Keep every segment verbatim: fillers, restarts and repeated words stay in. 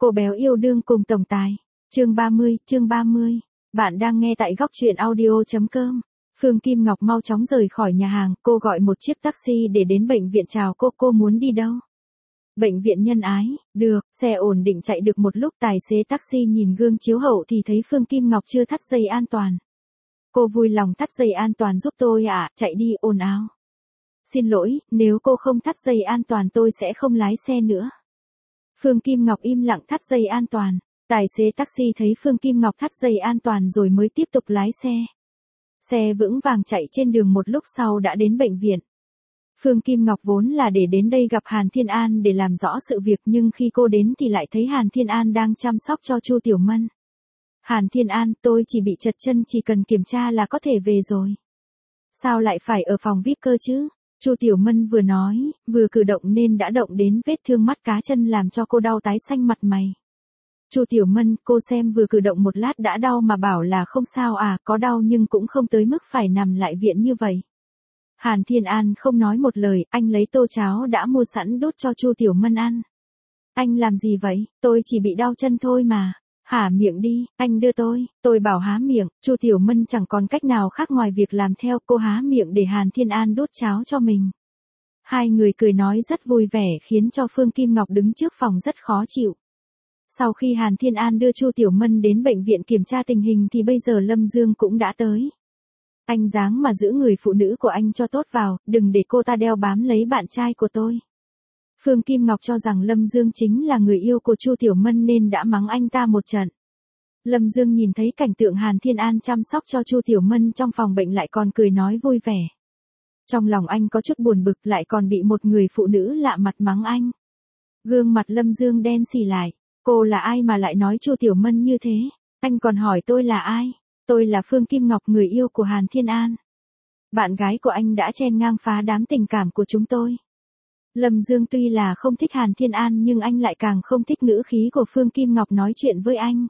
Cô béo yêu đương cùng tổng tài. Chương ba mươi, chương ba mươi. Bạn đang nghe tại góc truyện audio.com. Phương Kim Ngọc mau chóng rời khỏi nhà hàng, cô gọi một chiếc taxi để đến bệnh viện chào cô, cô muốn đi đâu? Bệnh viện Nhân Ái, được, xe ổn định chạy được một lúc tài xế taxi nhìn gương chiếu hậu thì thấy Phương Kim Ngọc chưa thắt dây an toàn. Cô vui lòng thắt dây an toàn giúp tôi ạ, à, chạy đi, ồn ào. Xin lỗi, nếu cô không thắt dây an toàn tôi sẽ không lái xe nữa. Phương Kim Ngọc im lặng thắt dây an toàn, tài xế taxi thấy Phương Kim Ngọc thắt dây an toàn rồi mới tiếp tục lái xe. Xe vững vàng chạy trên đường một lúc sau đã đến bệnh viện. Phương Kim Ngọc vốn là để đến đây gặp Hàn Thiên An để làm rõ sự việc nhưng khi cô đến thì lại thấy Hàn Thiên An đang chăm sóc cho Chu Tiểu Mân. Hàn Thiên An, tôi chỉ bị trật chân, chỉ cần kiểm tra là có thể về rồi. Sao lại phải ở phòng vi ai pi cơ chứ? Chu Tiểu Mân vừa nói, vừa cử động nên đã động đến vết thương mắt cá chân làm cho cô đau tái xanh mặt mày. Chu Tiểu Mân, cô xem vừa cử động một lát đã đau mà bảo là không sao à, có đau nhưng cũng không tới mức phải nằm lại viện như vậy. Hàn Thiên An không nói một lời, anh lấy tô cháo đã mua sẵn đút cho Chu Tiểu Mân ăn. Anh làm gì vậy? Tôi chỉ bị đau chân thôi mà. Hả miệng đi, anh đưa tôi, tôi bảo há miệng, Chu Tiểu Mân chẳng còn cách nào khác ngoài việc làm theo, cô há miệng để Hàn Thiên An đút cháo cho mình. Hai người cười nói rất vui vẻ khiến cho Phương Kim Ngọc đứng trước phòng rất khó chịu. Sau khi Hàn Thiên An đưa Chu Tiểu Mân đến bệnh viện kiểm tra tình hình thì bây giờ Lâm Dương cũng đã tới. Anh dáng mà giữ người phụ nữ của anh cho tốt vào, đừng để cô ta đeo bám lấy bạn trai của tôi. Phương Kim Ngọc cho rằng Lâm Dương chính là người yêu của Chu Tiểu Mân nên đã mắng anh ta một trận. Lâm Dương nhìn thấy cảnh tượng Hàn Thiên An chăm sóc cho Chu Tiểu Mân trong phòng bệnh lại còn cười nói vui vẻ. Trong lòng anh có chút buồn bực lại còn bị một người phụ nữ lạ mặt mắng anh. Gương mặt Lâm Dương đen xì lại. Cô là ai mà lại nói Chu Tiểu Mân như thế? Anh còn hỏi tôi là ai? Tôi là Phương Kim Ngọc, người yêu của Hàn Thiên An. Bạn gái của anh đã chen ngang phá đám tình cảm của chúng tôi. Lâm Dương tuy là không thích Hàn Thiên An nhưng anh lại càng không thích ngữ khí của Phương Kim Ngọc nói chuyện với anh.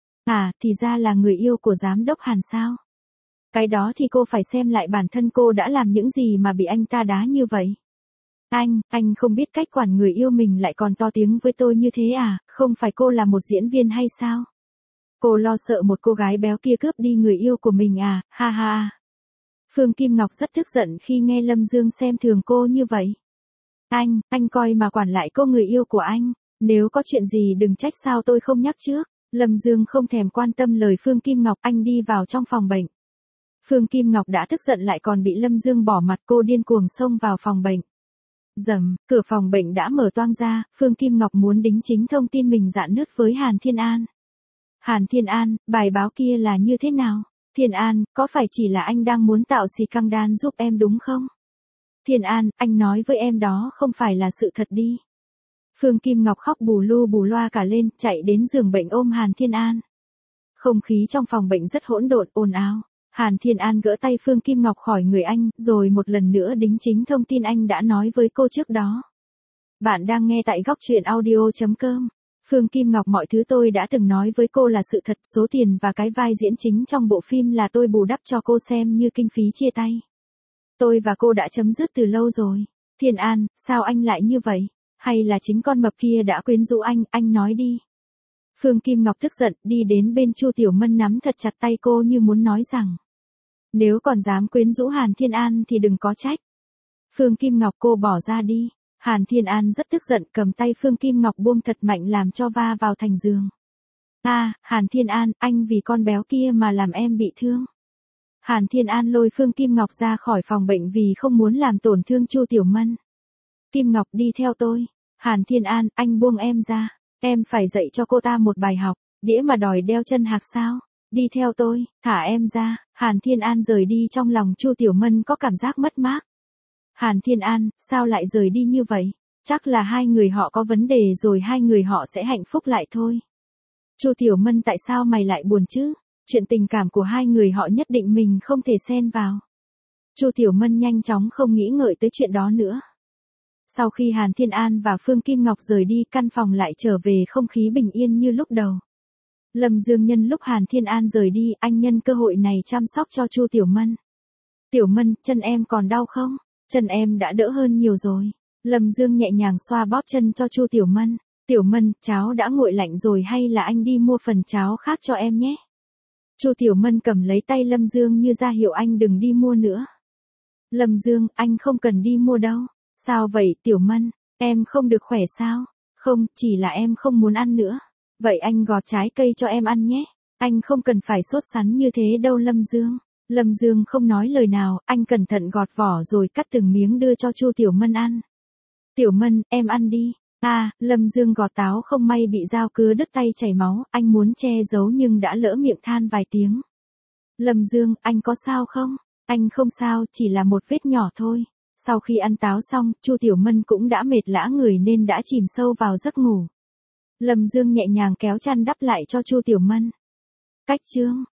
À, thì ra là người yêu của giám đốc Hàn sao? Cái đó thì cô phải xem lại bản thân cô đã làm những gì mà bị anh ta đá như vậy. Anh, anh không biết cách quản người yêu mình lại còn to tiếng với tôi như thế à, không phải cô là một diễn viên hay sao? Cô lo sợ một cô gái béo kia cướp đi người yêu của mình à, ha ha. Phương Kim Ngọc rất tức giận khi nghe Lâm Dương xem thường cô như vậy. Anh, anh coi mà quản lại cô người yêu của anh, nếu có chuyện gì đừng trách sao tôi không nhắc trước. Lâm Dương không thèm quan tâm lời Phương Kim Ngọc, anh đi vào trong phòng bệnh. Phương Kim Ngọc đã tức giận lại còn bị Lâm Dương bỏ mặt, cô điên cuồng xông vào phòng bệnh. Dầm, cửa phòng bệnh đã mở toang ra, Phương Kim Ngọc muốn đính chính thông tin mình rạn nứt với Hàn Thiên An. Hàn Thiên An, bài báo kia là như thế nào? Thiên An, có phải chỉ là anh đang muốn tạo scandal giúp em đúng không? Thiên An, anh nói với em đó không phải là sự thật đi. Phương Kim Ngọc khóc bù lu bù loa cả lên, chạy đến giường bệnh ôm Hàn Thiên An. Không khí trong phòng bệnh rất hỗn độn, ồn ào. Hàn Thiên An gỡ tay Phương Kim Ngọc khỏi người anh, rồi một lần nữa đính chính thông tin anh đã nói với cô trước đó. Bạn đang nghe tại góc truyện audio.com. Phương Kim Ngọc, mọi thứ tôi đã từng nói với cô là sự thật, số tiền và cái vai diễn chính trong bộ phim là tôi bù đắp cho cô xem như kinh phí chia tay. Tôi và cô đã chấm dứt từ lâu rồi. Thiên An, sao anh lại như vậy? Hay là chính con mập kia đã quyến rũ anh, anh nói đi. Phương Kim Ngọc tức giận, đi đến bên Chu Tiểu Mân nắm thật chặt tay cô như muốn nói rằng. Nếu còn dám quyến rũ Hàn Thiên An thì đừng có trách. Phương Kim Ngọc, cô bỏ ra đi. Hàn Thiên An rất tức giận, cầm tay Phương Kim Ngọc buông thật mạnh làm cho va vào thành giường. À, Hàn Thiên An, anh vì con béo kia mà làm em bị thương. Hàn Thiên An lôi Phương Kim Ngọc ra khỏi phòng bệnh vì không muốn làm tổn thương Chu Tiểu Mân. Kim Ngọc, đi theo tôi. Hàn Thiên An, anh buông em ra. Em phải dạy cho cô ta một bài học, đĩa mà đòi đeo chân hạc sao? Đi theo tôi, thả em ra. Hàn Thiên An rời đi, trong lòng Chu Tiểu Mân có cảm giác mất mát. Hàn Thiên An, sao lại rời đi như vậy? Chắc là hai người họ có vấn đề rồi, hai người họ sẽ hạnh phúc lại thôi. Chu Tiểu Mân, tại sao mày lại buồn chứ? Chuyện tình cảm của hai người họ nhất định mình không thể xen vào. Chu Tiểu Mân nhanh chóng không nghĩ ngợi tới chuyện đó nữa. Sau khi Hàn Thiên An và Phương Kim Ngọc rời đi, căn phòng lại trở về không khí bình yên như lúc đầu. Lâm Dương nhân lúc Hàn Thiên An rời đi, anh nhân cơ hội này chăm sóc cho Chu Tiểu Mân. Tiểu Mân, chân em còn đau không? Chân em đã đỡ hơn nhiều rồi. Lâm Dương nhẹ nhàng xoa bóp chân cho Chu Tiểu Mân. Tiểu Mân, cháo đã nguội lạnh rồi hay là anh đi mua phần cháo khác cho em nhé. Chu Tiểu Mân cầm lấy tay Lâm Dương như ra hiệu anh đừng đi mua nữa. Lâm Dương, anh không cần đi mua đâu. Sao vậy Tiểu Mân, em không được khỏe sao? Không, chỉ là em không muốn ăn nữa. Vậy anh gọt trái cây cho em ăn nhé. Anh không cần phải sốt sắn như thế đâu Lâm Dương. Lâm Dương không nói lời nào, anh cẩn thận gọt vỏ rồi cắt từng miếng đưa cho Chu Tiểu Mân ăn. Tiểu Mân, em ăn đi. À, Lâm Dương gọt táo không may bị dao cứa đứt tay chảy máu, anh muốn che giấu nhưng đã lỡ miệng than vài tiếng. Lâm Dương, anh có sao không? Anh không sao, chỉ là một vết nhỏ thôi. Sau khi ăn táo xong, Chu Tiểu Mân cũng đã mệt lả người nên đã chìm sâu vào giấc ngủ. Lâm Dương nhẹ nhàng kéo chăn đắp lại cho Chu Tiểu Mân. Cách chương